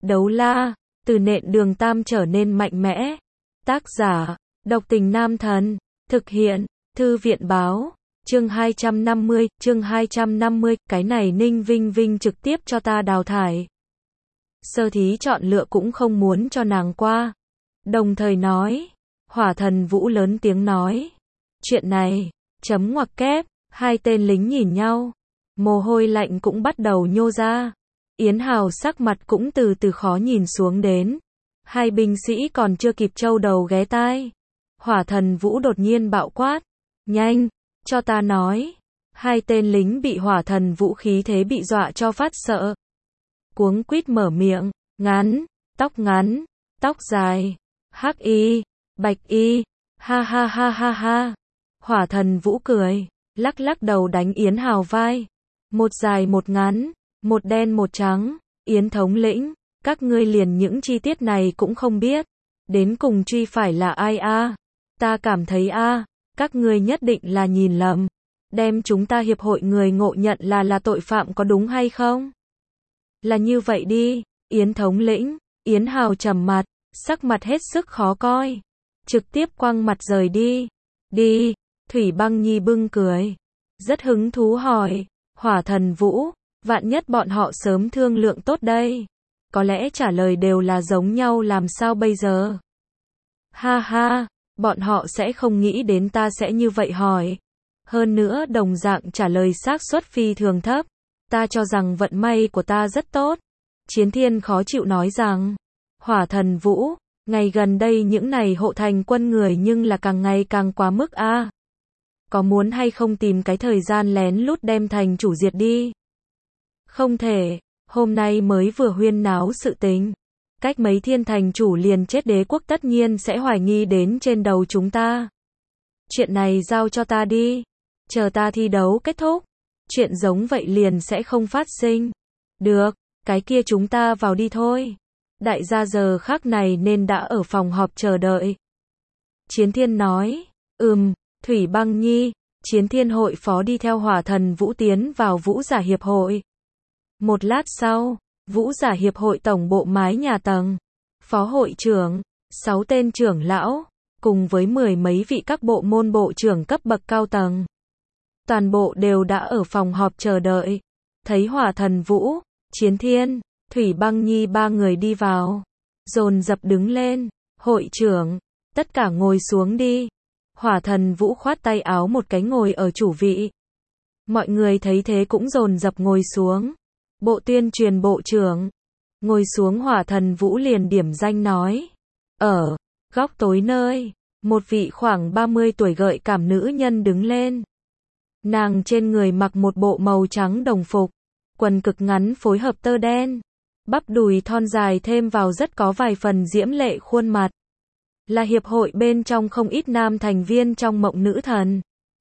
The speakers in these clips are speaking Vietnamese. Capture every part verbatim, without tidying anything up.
Đấu la, từ nện đường tam trở nên mạnh mẽ. Tác giả, độc tình nam thần. Thực hiện, thư viện báo. Chương hai trăm năm mươi, chương hai trăm năm mươi, cái này Ninh Vinh Vinh trực tiếp cho ta đào thải. Sơ thí chọn lựa cũng không muốn cho nàng qua. Đồng thời nói, Hỏa Thần Vũ lớn tiếng nói. Chuyện này, chấm ngoặc kép, hai tên lính nhìn nhau. Mồ hôi lạnh cũng bắt đầu nhô ra. Yến Hào sắc mặt cũng từ từ khó nhìn xuống đến. Hai binh sĩ còn chưa kịp trâu đầu ghé tai. Hỏa Thần Vũ đột nhiên bạo quát. Nhanh, cho ta nói. Hai tên lính bị Hỏa Thần Vũ khí thế bị dọa cho phát sợ. Cuống quýt mở miệng, ngắn, tóc ngắn, tóc dài, hắc y, bạch y, ha ha ha ha ha. Hỏa Thần Vũ cười, lắc lắc đầu đánh Yến Hào vai. Một dài một ngắn, một đen một trắng, Yến thống lĩnh, các ngươi liền những chi tiết này cũng không biết. Đến cùng truy phải là ai a? À? Ta cảm thấy a, à, các ngươi nhất định là nhìn lầm. Đem chúng ta hiệp hội người ngộ nhận là là tội phạm có đúng hay không? Là như vậy đi, Yến thống lĩnh. Yến Hào trầm mặt, sắc mặt hết sức khó coi. Trực tiếp quăng mặt rời đi. Đi, Thủy Băng Nhi bưng cười. Rất hứng thú hỏi, Hỏa Thần Vũ, vạn nhất bọn họ sớm thương lượng tốt đây. Có lẽ trả lời đều là giống nhau làm sao bây giờ? Ha ha, bọn họ sẽ không nghĩ đến ta sẽ như vậy hỏi. Hơn nữa đồng dạng trả lời xác suất phi thường thấp. Ta cho rằng vận may của ta rất tốt. Chiến Thiên khó chịu nói rằng, Hỏa Thần Vũ, ngày gần đây những này hộ thành quân người nhưng là càng ngày càng quá mức a. À. Có muốn hay không tìm cái thời gian lén lút đem thành chủ diệt đi? Không thể, hôm nay mới vừa huyên náo sự tình. Cách mấy thiên thành chủ liền chết đế quốc tất nhiên sẽ hoài nghi đến trên đầu chúng ta. Chuyện này giao cho ta đi. Chờ ta thi đấu kết thúc. Chuyện giống vậy liền sẽ không phát sinh. Được, cái kia chúng ta vào đi thôi. Đại gia giờ khác này nên đã ở phòng họp chờ đợi. Chiến Thiên nói, ừm, Thủy Băng Nhi. Chiến Thiên hội phó đi theo Hỏa Thần Vũ tiến vào Vũ Giả Hiệp hội. Một lát sau, Vũ Giả Hiệp hội tổng bộ mái nhà tầng. Phó hội trưởng, sáu tên trưởng lão, cùng với mười mấy vị các bộ môn bộ trưởng cấp bậc cao tầng. Toàn bộ đều đã ở phòng họp chờ đợi. Thấy Hỏa Thần Vũ, Chiến Thiên, Thủy Băng Nhi ba người đi vào. Dồn dập đứng lên. Hội trưởng, tất cả ngồi xuống đi. Hỏa Thần Vũ khoát tay áo một cái ngồi ở chủ vị. Mọi người thấy thế cũng dồn dập ngồi xuống. Bộ tuyên truyền bộ trưởng. Ngồi xuống Hỏa Thần Vũ liền điểm danh nói. Ở góc tối nơi, một vị khoảng ba mươi tuổi gợi cảm nữ nhân đứng lên. Nàng trên người mặc một bộ màu trắng đồng phục, quần cực ngắn phối hợp tơ đen, bắp đùi thon dài thêm vào rất có vài phần diễm lệ khuôn mặt. Là hiệp hội bên trong không ít nam thành viên trong mộng nữ thần.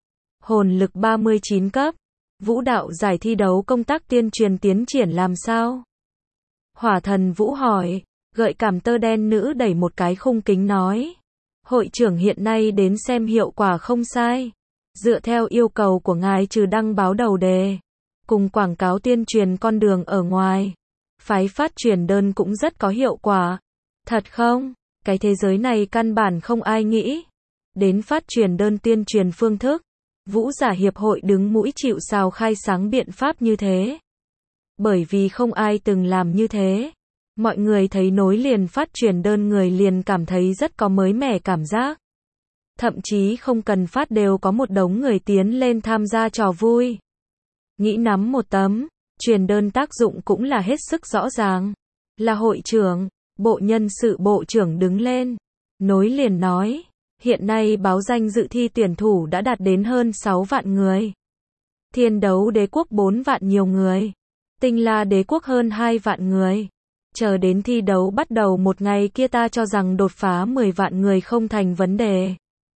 Hồn lực ba mươi chín cấp, vũ đạo giải thi đấu công tác tuyên truyền tiến triển làm sao? Hỏa Thần Vũ hỏi, gợi cảm tơ đen nữ đẩy một cái khung kính nói. Hội trưởng hiện nay đến xem hiệu quả không sai. Dựa theo yêu cầu của ngài trừ đăng báo đầu đề, cùng quảng cáo tuyên truyền con đường ở ngoài, phái phát truyền đơn cũng rất có hiệu quả. Thật không? Cái thế giới này căn bản không ai nghĩ đến phát truyền đơn tuyên truyền phương thức. Vũ Giả Hiệp hội đứng mũi chịu sào khai sáng biện pháp như thế. Bởi vì không ai từng làm như thế. Mọi người thấy nối liền phát truyền đơn người liền cảm thấy rất có mới mẻ cảm giác. Thậm chí không cần phát đều có một đống người tiến lên tham gia trò vui. Nghĩ nắm một tấm, truyền đơn tác dụng cũng là hết sức rõ ràng. Là hội trưởng, bộ nhân sự bộ trưởng đứng lên. Nối liền nói, hiện nay báo danh dự thi tuyển thủ đã đạt đến hơn sáu vạn người. Thiên đấu đế quốc bốn vạn nhiều người. Tinh La đế quốc hơn hai vạn người. Chờ đến thi đấu bắt đầu một ngày kia ta cho rằng đột phá mười vạn người không thành vấn đề.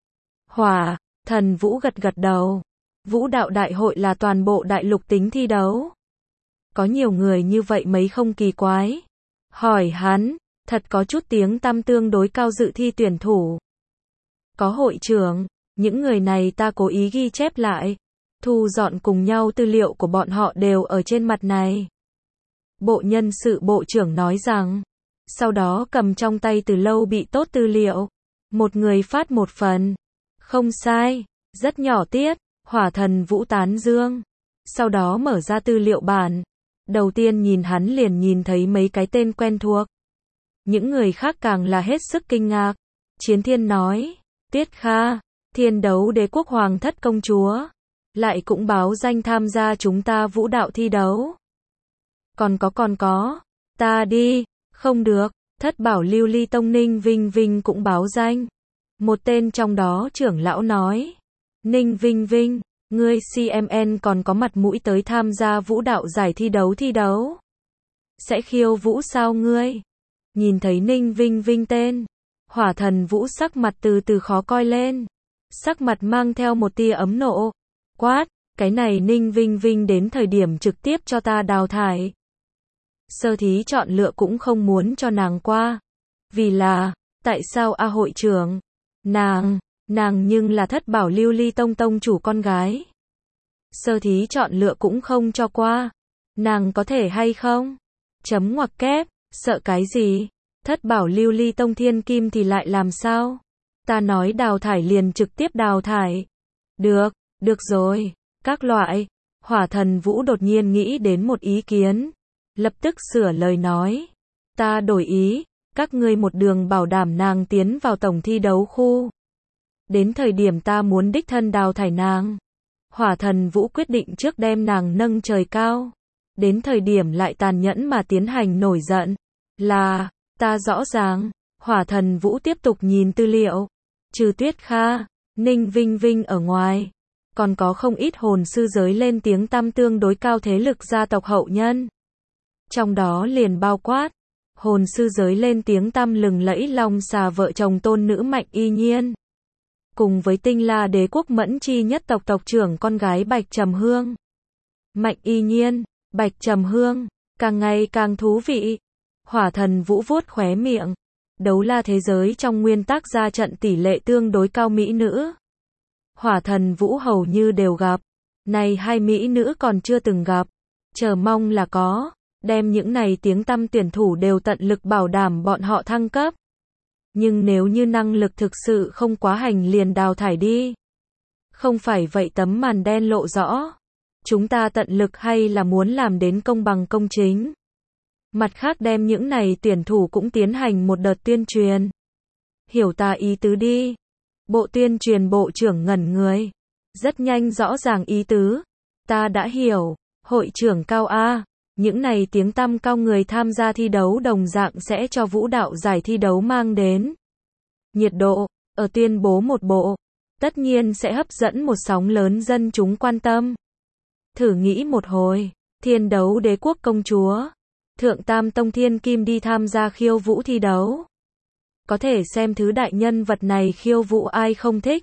Hỏa Thần Vũ gật gật đầu. Vũ đạo đại hội là toàn bộ đại lục tính thi đấu. Có nhiều người như vậy mấy không kỳ quái. Hỏi hắn, thật có chút tiếng tăm tương đối cao dự thi tuyển thủ. Có hội trưởng, những người này ta cố ý ghi chép lại. Thu dọn cùng nhau tư liệu của bọn họ đều ở trên mặt này. Bộ nhân sự bộ trưởng nói rằng, sau đó cầm trong tay từ lâu bị tốt tư liệu. Một người phát một phần. Không sai, rất nhỏ tiết, Hỏa Thần Vũ tán dương. Sau đó mở ra tư liệu bản. Đầu tiên nhìn hắn liền nhìn thấy mấy cái tên quen thuộc. Những người khác càng là hết sức kinh ngạc. Chiến Thiên nói, Tiết Kha, Thiên Đấu Đế Quốc Hoàng thất công chúa, lại cũng báo danh tham gia chúng ta vũ đạo thi đấu. Còn có còn có, ta đi, không được, Thất Bảo Lưu Ly Tông Ninh Vinh Vinh cũng báo danh. Một tên trong đó trưởng lão nói, Ninh Vinh Vinh, ngươi xê em en còn có mặt mũi tới tham gia vũ đạo giải thi đấu thi đấu. Sẽ khiêu vũ sao ngươi? Nhìn thấy Ninh Vinh Vinh tên, Hỏa Thần Vũ sắc mặt từ từ khó coi lên. Sắc mặt mang theo một tia ấm nộ. Quát, cái này Ninh Vinh Vinh đến thời điểm trực tiếp cho ta đào thải. Sơ thí chọn lựa cũng không muốn cho nàng qua. Vì là, tại sao a hội trưởng? Nàng, nàng nhưng là Thất Bảo Lưu Ly Tông tông chủ con gái. Sơ thí chọn lựa cũng không cho qua. Nàng có thể hay không? Chấm ngoặc kép, sợ cái gì? Thất Bảo Lưu Ly Tông thiên kim thì lại làm sao? Ta nói đào thải liền trực tiếp đào thải. Được, được rồi, các loại. Hỏa Thần Vũ đột nhiên nghĩ đến một ý kiến. Lập tức sửa lời nói. Ta đổi ý, các ngươi một đường bảo đảm nàng tiến vào tổng thi đấu khu. Đến thời điểm ta muốn đích thân đào thải nàng. Hỏa Thần Vũ quyết định trước đem nàng nâng trời cao. Đến thời điểm lại tàn nhẫn mà tiến hành nổi giận. Là, ta rõ ràng. Hỏa Thần Vũ tiếp tục nhìn tư liệu. Trừ Tuyết Kha, Ninh Vinh Vinh ở ngoài. Còn có không ít hồn sư giới lên tiếng tăm tương đối cao thế lực gia tộc hậu nhân. Trong đó liền bao quát. Hồn sư giới lên tiếng tăm lừng lẫy Long Xà vợ chồng tôn nữ Mạnh Y Nhiên. Cùng với Tinh La Đế Quốc Mẫn Chi nhất tộc tộc trưởng con gái Bạch Trầm Hương. Mạnh Y Nhiên, Bạch Trầm Hương, càng ngày càng thú vị. Hỏa Thần Vũ vuốt khóe miệng. Đấu la thế giới trong nguyên tắc ra trận tỷ lệ tương đối cao mỹ nữ. Hỏa Thần Vũ hầu như đều gặp. Này hai mỹ nữ còn chưa từng gặp. Chờ mong là có. Đem những này tiếng tăm tuyển thủ đều tận lực bảo đảm bọn họ thăng cấp. Nhưng nếu như năng lực thực sự không quá hành liền đào thải đi. Không phải vậy tấm màn đen lộ rõ. Chúng ta tận lực hay là muốn làm đến công bằng công chính. Mặt khác đem những này tuyển thủ cũng tiến hành một đợt tuyên truyền. Hiểu ta ý tứ đi. Bộ tuyên truyền bộ trưởng ngẩn người. Rất nhanh rõ ràng ý tứ. Ta đã hiểu. Hội trưởng Cao A. Những này tiếng tăm cao người tham gia thi đấu đồng dạng sẽ cho vũ đạo giải thi đấu mang đến nhiệt độ, ở tuyên bố một bộ, tất nhiên sẽ hấp dẫn một sóng lớn dân chúng quan tâm. Thử nghĩ một hồi, Thiên Đấu Đế Quốc công chúa, Thượng Tam Tông Thiên Kim đi tham gia khiêu vũ thi đấu. Có thể xem thứ đại nhân vật này khiêu vũ ai không thích.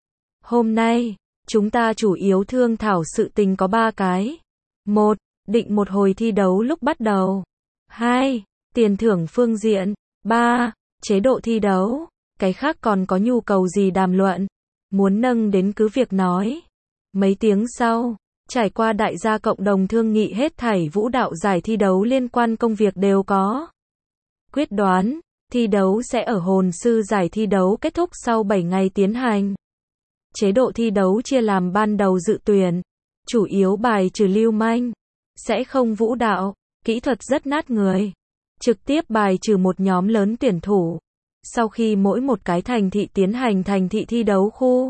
Hôm nay, chúng ta chủ yếu thương thảo sự tình có ba cái. Một, định một hồi thi đấu lúc bắt đầu. Hai, tiền thưởng phương diện. Ba, chế độ thi đấu. Cái khác còn có nhu cầu gì đàm luận. Muốn nâng đến cứ việc nói. Mấy tiếng sau, trải qua đại gia cộng đồng thương nghị hết thảy vũ đạo giải thi đấu liên quan công việc đều có. Quyết đoán, thi đấu sẽ ở hồn sư giải thi đấu kết thúc sau bảy ngày tiến hành. Chế độ thi đấu chia làm ban đầu dự tuyển. Chủ yếu bài trừ lưu manh. Sẽ không vũ đạo, kỹ thuật rất nát người. Trực tiếp bài trừ một nhóm lớn tuyển thủ. Sau khi mỗi một cái thành thị tiến hành thành thị thi đấu khu.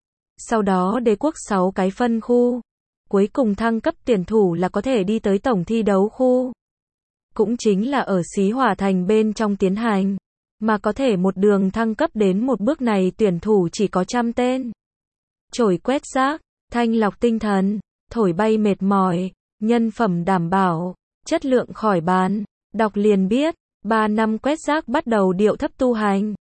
Sau đó đế quốc sáu cái phân khu. Cuối cùng thăng cấp tuyển thủ là có thể đi tới tổng thi đấu khu. Cũng chính là ở Xí Hỏa Thành bên trong tiến hành. Mà có thể một đường thăng cấp đến một bước này tuyển thủ chỉ có trăm tên. Chổi quét rác, thanh lọc tinh thần, thổi bay mệt mỏi. Nhân phẩm đảm bảo, chất lượng khỏi bàn, đọc liền biết, ba năm quét rác bắt đầu điệu thấp tu hành.